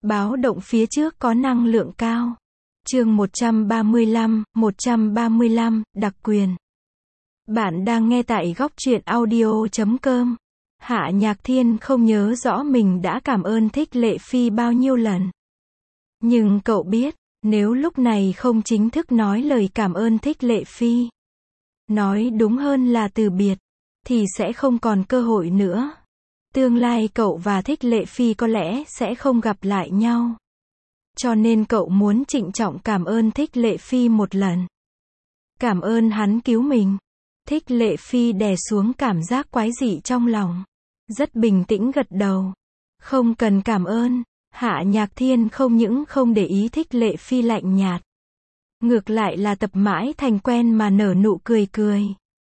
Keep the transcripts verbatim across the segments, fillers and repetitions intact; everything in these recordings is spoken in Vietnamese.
Báo động phía trước có năng lượng cao. Chương một trăm ba mươi lăm, một trăm ba mươi lăm, đặc quyền. Bạn đang nghe tại góc truyện audio chấm com. Hạ Nhạc Thiên không nhớ rõ mình đã cảm ơn Thích Lệ Phi bao nhiêu lần. Nhưng cậu biết, nếu lúc này không chính thức nói lời cảm ơn Thích Lệ Phi, nói đúng hơn là từ biệt, thì sẽ không còn cơ hội nữa. Tương lai cậu và Thích Lệ Phi có lẽ sẽ không gặp lại nhau. Cho nên cậu muốn trịnh trọng cảm ơn Thích Lệ Phi một lần. Cảm ơn hắn cứu mình. Thích Lệ Phi đè xuống cảm giác quái dị trong lòng. Rất bình tĩnh gật đầu. Không cần cảm ơn. Hạ Nhạc Thiên không những không để ý Thích Lệ Phi lạnh nhạt. Ngược lại là tập mãi thành quen mà nở nụ cười cười.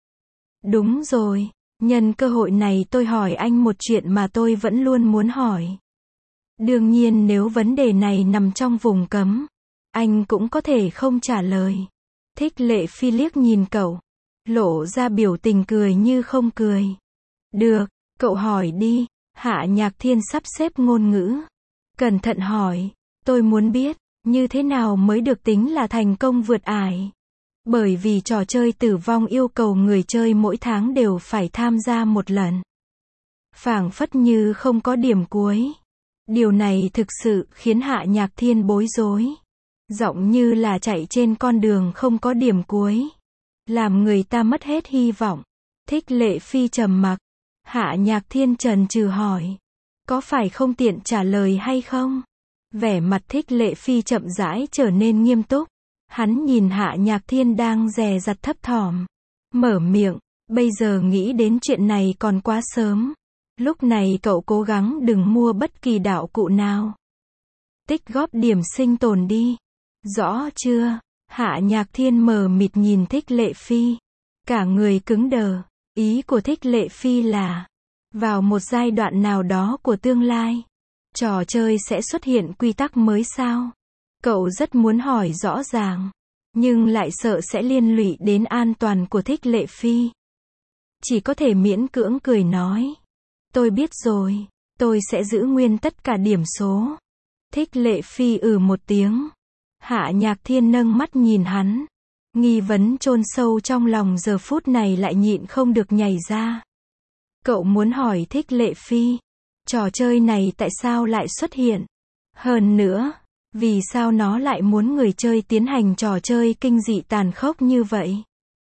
Đúng rồi. Nhân cơ hội này tôi hỏi anh một chuyện mà tôi vẫn luôn muốn hỏi. Đương nhiên nếu vấn đề này nằm trong vùng cấm, anh cũng có thể không trả lời. Thích Lệ Phi liếc nhìn cậu, lộ ra biểu tình cười như không cười. Được, cậu hỏi đi. Hạ Nhạc Thiên sắp xếp ngôn ngữ. Cẩn thận hỏi, tôi muốn biết, như thế nào mới được tính là thành công vượt ải? Bởi vì trò chơi tử vong yêu cầu người chơi mỗi tháng đều phải tham gia một lần. Phảng phất như không có điểm cuối. Điều này thực sự khiến Hạ Nhạc Thiên bối rối. Giọng như là chạy trên con đường không có điểm cuối. Làm người ta mất hết hy vọng. Thích Lệ Phi trầm mặc. Hạ Nhạc Thiên chần chừ hỏi. Có phải không tiện trả lời hay không? Vẻ mặt Thích Lệ Phi chậm rãi trở nên nghiêm túc. Hắn nhìn Hạ Nhạc Thiên đang dè dặt thấp thỏm. Mở miệng, bây giờ nghĩ đến chuyện này còn quá sớm. Lúc này cậu cố gắng đừng mua bất kỳ đạo cụ nào. Tích góp điểm sinh tồn đi. Rõ chưa? Hạ Nhạc Thiên mờ mịt nhìn Thích Lệ Phi. Cả người cứng đờ. Ý của Thích Lệ Phi là, vào một giai đoạn nào đó của tương lai, trò chơi sẽ xuất hiện quy tắc mới sao? Cậu rất muốn hỏi rõ ràng, nhưng lại sợ sẽ liên lụy đến an toàn của Thích Lệ Phi. Chỉ có thể miễn cưỡng cười nói. Tôi biết rồi, tôi sẽ giữ nguyên tất cả điểm số. Thích Lệ Phi ừ một tiếng. Hạ Nhạc Thiên nâng mắt nhìn hắn. Nghi vấn chôn sâu trong lòng giờ phút này lại nhịn không được nhảy ra. Cậu muốn hỏi Thích Lệ Phi, trò chơi này tại sao lại xuất hiện? Hơn nữa, vì sao nó lại muốn người chơi tiến hành trò chơi kinh dị tàn khốc như vậy?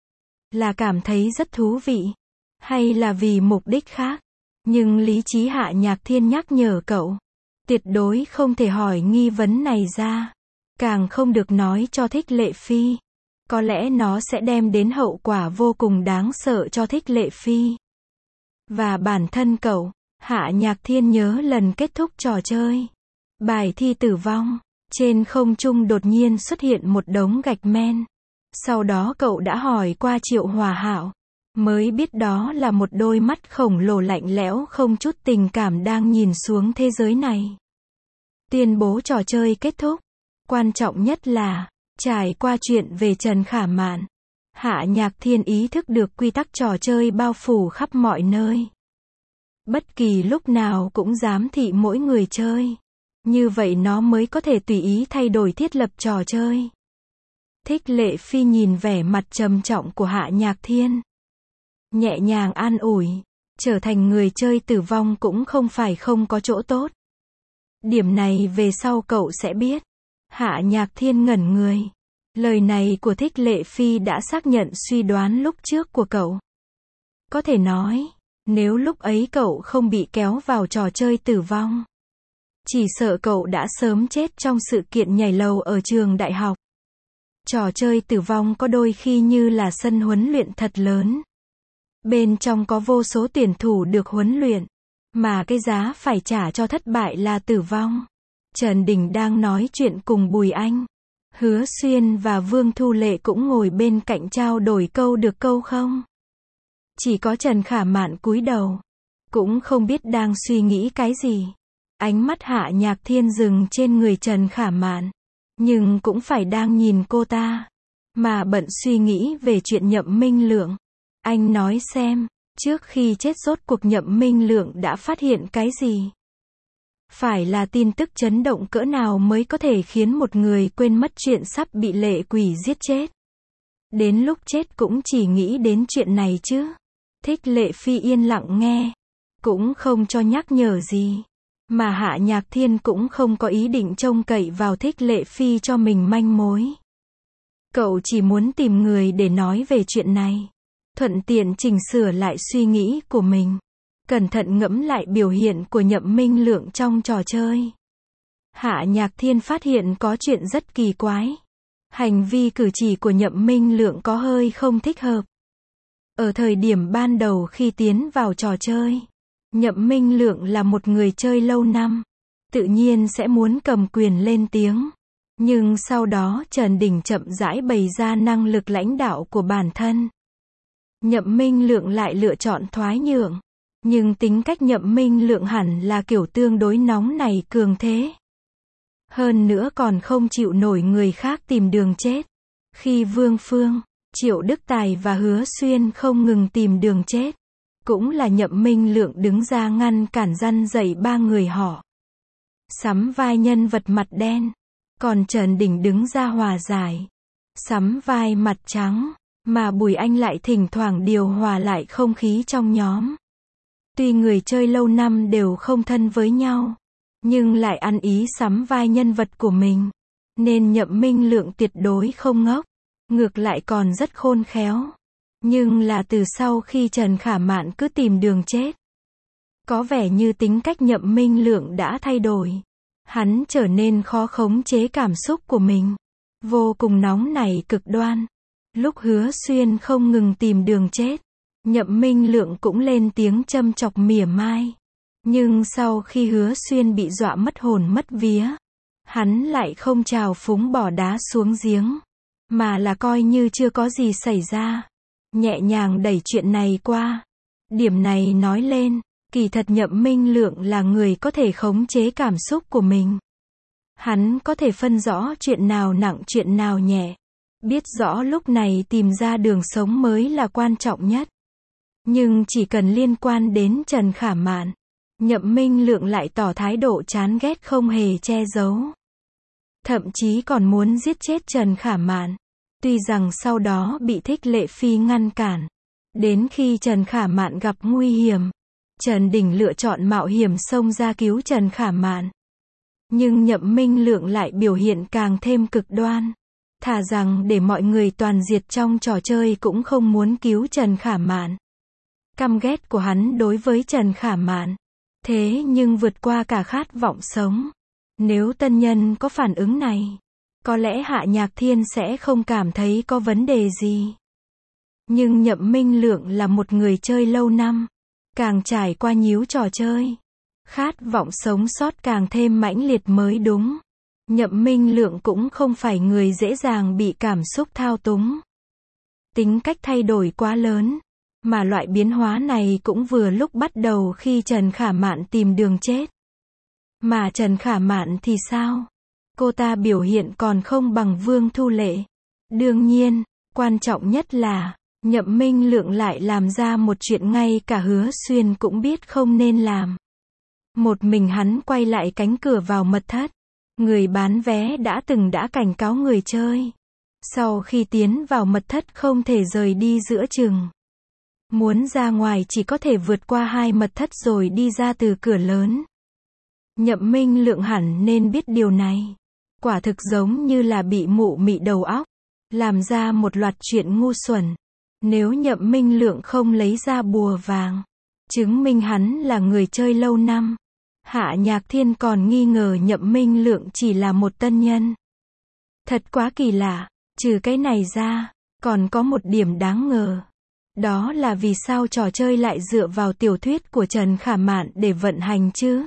Là cảm thấy rất thú vị? Hay là vì mục đích khác? Nhưng lý trí Hạ Nhạc Thiên nhắc nhở cậu. Tuyệt đối không thể hỏi nghi vấn này ra. Càng không được nói cho Thích Lệ Phi. Có lẽ nó sẽ đem đến hậu quả vô cùng đáng sợ cho Thích Lệ Phi. Và bản thân cậu, Hạ Nhạc Thiên nhớ lần kết thúc trò chơi. Bài thi tử vong. Trên không trung đột nhiên xuất hiện một đống gạch men. Sau đó cậu đã hỏi qua Triệu Hòa Hạo. Mới biết đó là một đôi mắt khổng lồ lạnh lẽo không chút tình cảm đang nhìn xuống thế giới này. Tuyên bố trò chơi kết thúc. Quan trọng nhất là, trải qua chuyện về Trần Khả Mạn, Hạ Nhạc Thiên ý thức được quy tắc trò chơi bao phủ khắp mọi nơi. Bất kỳ lúc nào cũng giám thị mỗi người chơi. Như vậy nó mới có thể tùy ý thay đổi thiết lập trò chơi. Thích Lệ Phi nhìn vẻ mặt trầm trọng của Hạ Nhạc Thiên. Nhẹ nhàng an ủi. Trở thành người chơi tử vong cũng không phải không có chỗ tốt. Điểm này về sau cậu sẽ biết. Hạ Nhạc Thiên ngẩn người. Lời này của Thích Lệ Phi đã xác nhận suy đoán lúc trước của cậu. Có thể nói, nếu lúc ấy cậu không bị kéo vào trò chơi tử vong, chỉ sợ cậu đã sớm chết trong sự kiện nhảy lầu ở trường đại học. Trò chơi tử vong có đôi khi như là sân huấn luyện thật lớn. Bên trong có vô số tuyển thủ được huấn luyện, mà cái giá phải trả cho thất bại là tử vong. Trần Đình đang nói chuyện cùng Bùi Anh. Hứa Xuyên và Vương Thu Lệ cũng ngồi bên cạnh trao đổi câu được câu không. Chỉ có Trần Khả Mạn cúi đầu. Cũng không biết đang suy nghĩ cái gì. Ánh mắt Hạ Nhạc Thiên dừng trên người Trần Khả Mạn. Nhưng cũng phải đang nhìn cô ta. Mà bận suy nghĩ về chuyện Nhậm Minh Lượng. Anh nói xem, trước khi chết rốt cuộc Nhậm Minh Lượng đã phát hiện cái gì? Phải là tin tức chấn động cỡ nào mới có thể khiến một người quên mất chuyện sắp bị lệ quỷ giết chết. Đến lúc chết cũng chỉ nghĩ đến chuyện này chứ. Thích Lệ Phi yên lặng nghe, cũng không cho nhắc nhở gì. Mà Hạ Nhạc Thiên cũng không có ý định trông cậy vào Thích Lệ Phi cho mình manh mối. Cậu chỉ muốn tìm người để nói về chuyện này, thuận tiện chỉnh sửa lại suy nghĩ của mình, cẩn thận ngẫm lại biểu hiện của Nhậm Minh Lượng trong trò chơi. Hạ Nhạc Thiên phát hiện có chuyện rất kỳ quái. Hành vi cử chỉ của Nhậm Minh Lượng có hơi không thích hợp. Ở thời điểm ban đầu khi tiến vào trò chơi, Nhậm Minh Lượng là một người chơi lâu năm, tự nhiên sẽ muốn cầm quyền lên tiếng. Nhưng sau đó Trần Đình chậm rãi bày ra năng lực lãnh đạo của bản thân. Nhậm Minh Lượng lại lựa chọn thoái nhượng. Nhưng tính cách Nhậm Minh Lượng hẳn là kiểu tương đối nóng này cường thế. Hơn nữa còn không chịu nổi người khác tìm đường chết. Khi Vương Phương, Triệu Đức Tài và Hứa Xuyên không ngừng tìm đường chết, cũng là Nhậm Minh Lượng đứng ra ngăn cản răn dạy ba người họ. Sắm vai nhân vật mặt đen, còn Trần Đình đứng ra hòa giải. Sắm vai mặt trắng, mà Bùi Anh lại thỉnh thoảng điều hòa lại không khí trong nhóm. Tuy người chơi lâu năm đều không thân với nhau, nhưng lại ăn ý sắm vai nhân vật của mình, nên Nhậm Minh Lượng tuyệt đối không ngốc, ngược lại còn rất khôn khéo. Nhưng là từ sau khi Trần Khả Mạn cứ tìm đường chết, có vẻ như tính cách Nhậm Minh Lượng đã thay đổi. Hắn trở nên khó khống chế cảm xúc của mình, vô cùng nóng nảy cực đoan. Lúc Hứa Xuyên không ngừng tìm đường chết, Nhậm Minh Lượng cũng lên tiếng châm chọc mỉa mai. Nhưng sau khi Hứa Xuyên bị dọa mất hồn mất vía, hắn lại không trào phúng bỏ đá xuống giếng, mà là coi như chưa có gì xảy ra, nhẹ nhàng đẩy chuyện này qua. Điểm này nói lên, kỳ thật Nhậm Minh Lượng là người có thể khống chế cảm xúc của mình. Hắn có thể phân rõ chuyện nào nặng chuyện nào nhẹ, biết rõ lúc này tìm ra đường sống mới là quan trọng nhất. Nhưng chỉ cần liên quan đến Trần Khả Mạn, Nhậm Minh Lượng lại tỏ thái độ chán ghét không hề che giấu. Thậm chí còn muốn giết chết Trần Khả Mạn. Tuy rằng sau đó bị Thích Lệ Phi ngăn cản. Đến khi Trần Khả Mạn gặp nguy hiểm, Trần Đình lựa chọn mạo hiểm xông ra cứu Trần Khả Mạn. Nhưng Nhậm Minh Lượng lại biểu hiện càng thêm cực đoan. Thà rằng để mọi người toàn diệt trong trò chơi cũng không muốn cứu Trần Khả Mạn. Căm ghét của hắn đối với Trần Khả Mạn, thế nhưng vượt qua cả khát vọng sống. Nếu tân nhân có phản ứng này, có lẽ Hạ Nhạc Thiên sẽ không cảm thấy có vấn đề gì. Nhưng Nhậm Minh Lượng là một người chơi lâu năm, càng trải qua nhiều trò chơi, khát vọng sống sót càng thêm mãnh liệt mới đúng. Nhậm Minh Lượng cũng không phải người dễ dàng bị cảm xúc thao túng. Tính cách thay đổi quá lớn, mà loại biến hóa này cũng vừa lúc bắt đầu khi Trần Khả Mạn tìm đường chết. Mà Trần Khả Mạn thì sao? Cô ta biểu hiện còn không bằng Vương Thu Lệ. Đương nhiên, quan trọng nhất là, Nhậm Minh Lượng lại làm ra một chuyện ngay cả Hứa Xuyên cũng biết không nên làm. Một mình hắn quay lại cánh cửa vào mật thất. Người bán vé đã từng đã cảnh cáo người chơi. Sau khi tiến vào mật thất không thể rời đi giữa chừng. Muốn ra ngoài chỉ có thể vượt qua hai mật thất rồi đi ra từ cửa lớn. Nhậm Minh Lượng hẳn nên biết điều này. Quả thực giống như là bị mụ mị đầu óc, làm ra một loạt chuyện ngu xuẩn. Nếu Nhậm Minh Lượng không lấy ra bùa vàng, chứng minh hắn là người chơi lâu năm, Hạ Nhạc Thiên còn nghi ngờ Nhậm Minh Lượng chỉ là một tân nhân. Thật quá kỳ lạ. Trừ cái này ra, còn có một điểm đáng ngờ. Đó là vì sao trò chơi lại dựa vào tiểu thuyết của Trần Khả Mạn để vận hành chứ?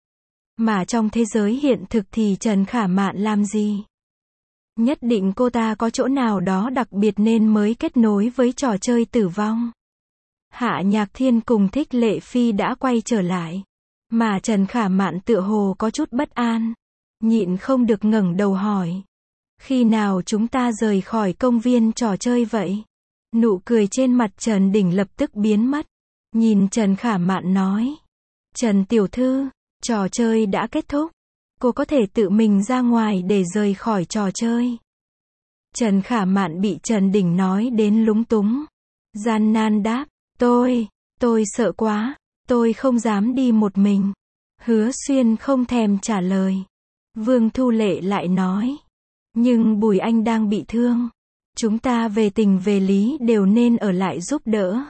Mà trong thế giới hiện thực thì Trần Khả Mạn làm gì? Nhất định cô ta có chỗ nào đó đặc biệt nên mới kết nối với trò chơi tử vong. Hạ Nhạc Thiên cùng Thích Lệ Phi đã quay trở lại. Mà Trần Khả Mạn tựa hồ có chút bất an. Nhịn không được ngẩng đầu hỏi. Khi nào chúng ta rời khỏi công viên trò chơi vậy? Nụ cười trên mặt Trần Đình lập tức biến mất. Nhìn Trần Khả Mạn nói. Trần tiểu thư, Trò chơi đã kết thúc. Cô có thể tự mình ra ngoài để rời khỏi trò chơi. Trần Khả Mạn bị Trần Đình nói đến lúng túng. Gian nan đáp, tôi, tôi sợ quá, tôi không dám đi một mình. Hứa Xuyên không thèm trả lời. Vương Thu Lệ lại nói, nhưng Bùi Anh đang bị thương. Chúng ta về tình về lý đều nên ở lại giúp đỡ.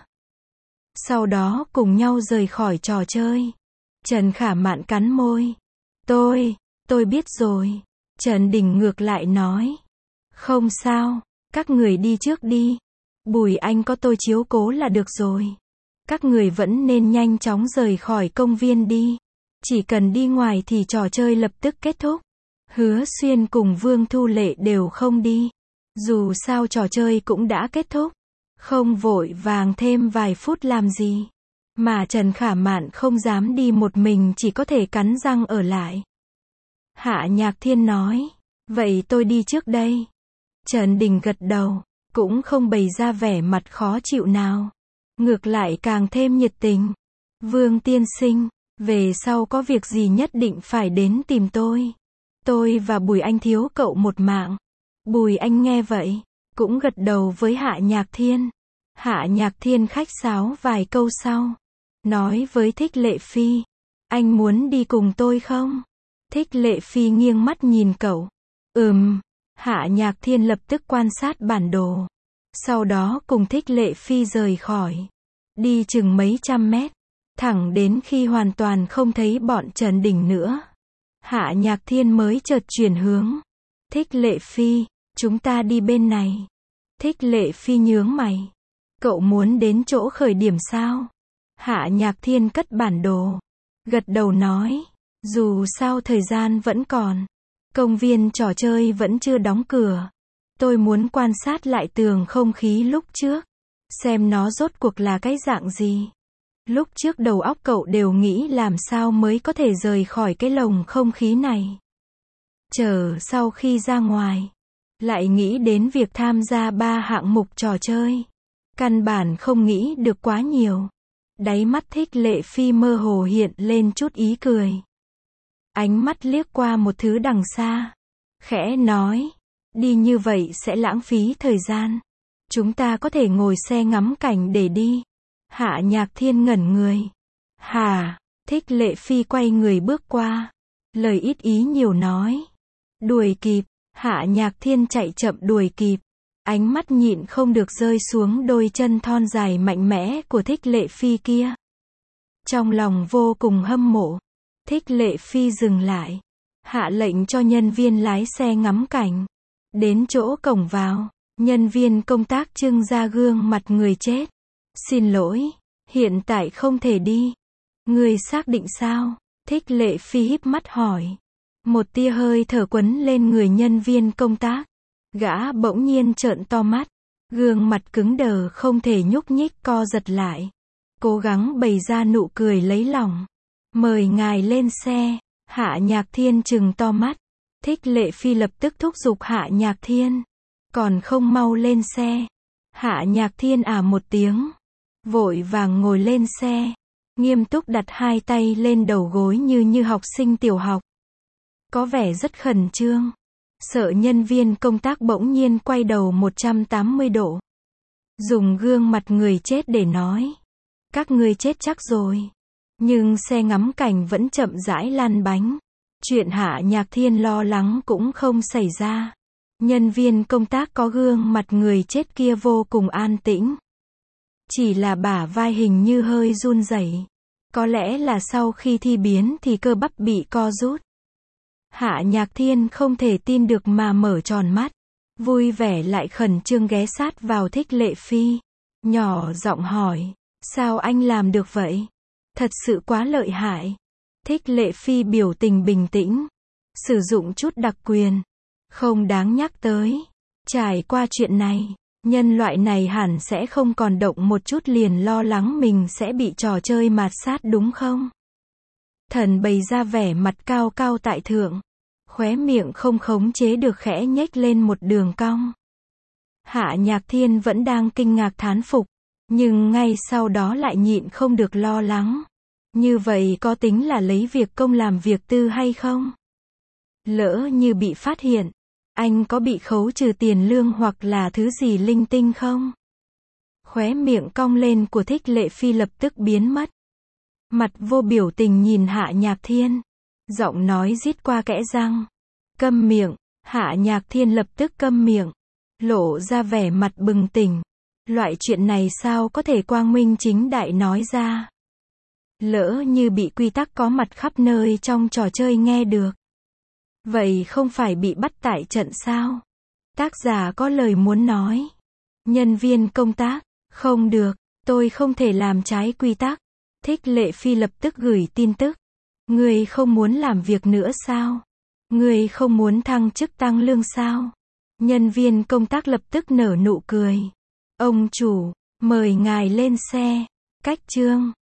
Sau đó cùng nhau rời khỏi trò chơi. Trần Khả Mạn cắn môi. Tôi, tôi biết rồi. Trần Đình ngược lại nói, không sao, các người đi trước đi. Bùi Anh có tôi chiếu cố là được rồi. Các người vẫn nên nhanh chóng rời khỏi công viên đi. Chỉ cần đi ngoài thì trò chơi lập tức kết thúc. Hứa Xuyên cùng Vương Thu Lệ đều không đi. Dù sao trò chơi cũng đã kết thúc. Không vội vàng thêm vài phút làm gì. Mà Trần Khả Mạn không dám đi một mình, chỉ có thể cắn răng ở lại. Hạ Nhạc Thiên nói, vậy tôi đi trước đây. Trần Đình gật đầu, cũng không bày ra vẻ mặt khó chịu nào. Ngược lại càng thêm nhiệt tình. Vương tiên sinh, về sau có việc gì nhất định phải đến tìm tôi. Tôi và Bùi Anh thiếu cậu một mạng. Bùi Anh nghe vậy, cũng gật đầu với Hạ Nhạc Thiên. Hạ Nhạc Thiên khách sáo vài câu sau. Nói với Thích Lệ Phi, anh muốn đi cùng tôi không? Thích Lệ Phi nghiêng mắt nhìn cậu. Ừm. Hạ Nhạc Thiên lập tức quan sát bản đồ. Sau đó cùng Thích Lệ Phi rời khỏi. Đi chừng mấy trăm mét. Thẳng đến khi hoàn toàn không thấy bọn Trần Đình nữa. Hạ Nhạc Thiên mới chợt chuyển hướng. Thích Lệ Phi, chúng ta đi bên này. Thích Lệ Phi nhướng mày. Cậu muốn đến chỗ khởi điểm sao? Hạ Nhạc Thiên cất bản đồ. Gật đầu nói. Dù sao thời gian vẫn còn. Công viên trò chơi vẫn chưa đóng cửa. Tôi muốn quan sát lại tường không khí lúc trước. Xem nó rốt cuộc là cái dạng gì. Lúc trước đầu óc cậu đều nghĩ làm sao mới có thể rời khỏi cái lồng không khí này. Chờ sau khi ra ngoài, lại nghĩ đến việc tham gia ba hạng mục trò chơi. Căn bản không nghĩ được quá nhiều. Đáy mắt Thích Lệ Phi mơ hồ hiện lên chút ý cười. Ánh mắt liếc qua một thứ đằng xa. Khẽ nói, đi như vậy sẽ lãng phí thời gian. Chúng ta có thể ngồi xe ngắm cảnh để đi. Hạ Nhạc Thiên ngẩn người. Hà, Thích Lệ Phi quay người bước qua. Lời ít ý nhiều nói. Đuổi kịp. Hạ Nhạc Thiên chạy chậm đuổi kịp. Ánh mắt nhịn không được rơi xuống đôi chân thon dài mạnh mẽ của Thích Lệ Phi kia. Trong lòng vô cùng hâm mộ. Thích Lệ Phi dừng lại. Hạ lệnh cho nhân viên lái xe ngắm cảnh. Đến chỗ cổng vào, nhân viên công tác trưng ra gương mặt người chết. Xin lỗi, hiện tại không thể đi. Người xác định sao? Thích Lệ Phi híp mắt hỏi. Một tia hơi thở quấn lên người nhân viên công tác. Gã bỗng nhiên trợn to mắt. Gương mặt cứng đờ không thể nhúc nhích co giật lại. Cố gắng bày ra nụ cười lấy lòng. Mời ngài lên xe. Hạ Nhạc Thiên trừng to mắt. Thích Lệ Phi lập tức thúc giục Hạ Nhạc Thiên. Còn không mau lên xe. Hạ Nhạc Thiên à một tiếng. Vội vàng ngồi lên xe. Nghiêm túc đặt hai tay lên đầu gối như như học sinh tiểu học. Có vẻ rất khẩn trương. Sợ nhân viên công tác bỗng nhiên quay đầu một trăm tám mươi độ. Dùng gương mặt người chết để nói. Các ngươi chết chắc rồi. Nhưng xe ngắm cảnh vẫn chậm rãi lăn bánh. Chuyện Hạ Nhạc Thiên lo lắng cũng không xảy ra. Nhân viên công tác có gương mặt người chết kia vô cùng an tĩnh. Chỉ là bả vai hình như hơi run rẩy. Có lẽ là sau khi thi biến thì cơ bắp bị co rút. Hạ Nhạc Thiên không thể tin được mà mở tròn mắt. Vui vẻ lại khẩn trương ghé sát vào Thích Lệ Phi. Nhỏ giọng hỏi. Sao anh làm được vậy? Thật sự quá lợi hại. Thích Lệ Phi biểu tình bình tĩnh. Sử dụng chút đặc quyền. Không đáng nhắc tới. Trải qua chuyện này, nhân loại này hẳn sẽ không còn động một chút liền lo lắng mình sẽ bị trò chơi mạt sát đúng không? Thần bày ra vẻ mặt cao cao tại thượng. Khóe miệng không khống chế được khẽ nhếch lên một đường cong. Hạ Nhạc Thiên vẫn đang kinh ngạc thán phục. Nhưng ngay sau đó lại nhịn không được lo lắng. Như vậy có tính là lấy việc công làm việc tư hay không? Lỡ như bị phát hiện, anh có bị khấu trừ tiền lương hoặc là thứ gì linh tinh không? Khóe miệng cong lên của Thích Lệ Phi lập tức biến mất. Mặt vô biểu tình nhìn Hạ Nhạc Thiên. Giọng nói rít qua kẽ răng. Câm miệng. Hạ Nhạc Thiên lập tức câm miệng. Lộ ra vẻ mặt bừng tỉnh. Loại chuyện này sao có thể quang minh chính đại nói ra? Lỡ như bị quy tắc có mặt khắp nơi trong trò chơi nghe được. Vậy không phải bị bắt tại trận sao? Tác giả có lời muốn nói. Nhân viên công tác. Không được. Tôi không thể làm trái quy tắc. Thích Lệ Phi lập tức gửi tin tức. Người không muốn làm việc nữa sao? Người không muốn thăng chức tăng lương sao? Nhân viên công tác lập tức nở nụ cười. Ông chủ, mời ngài lên xe. Cách chương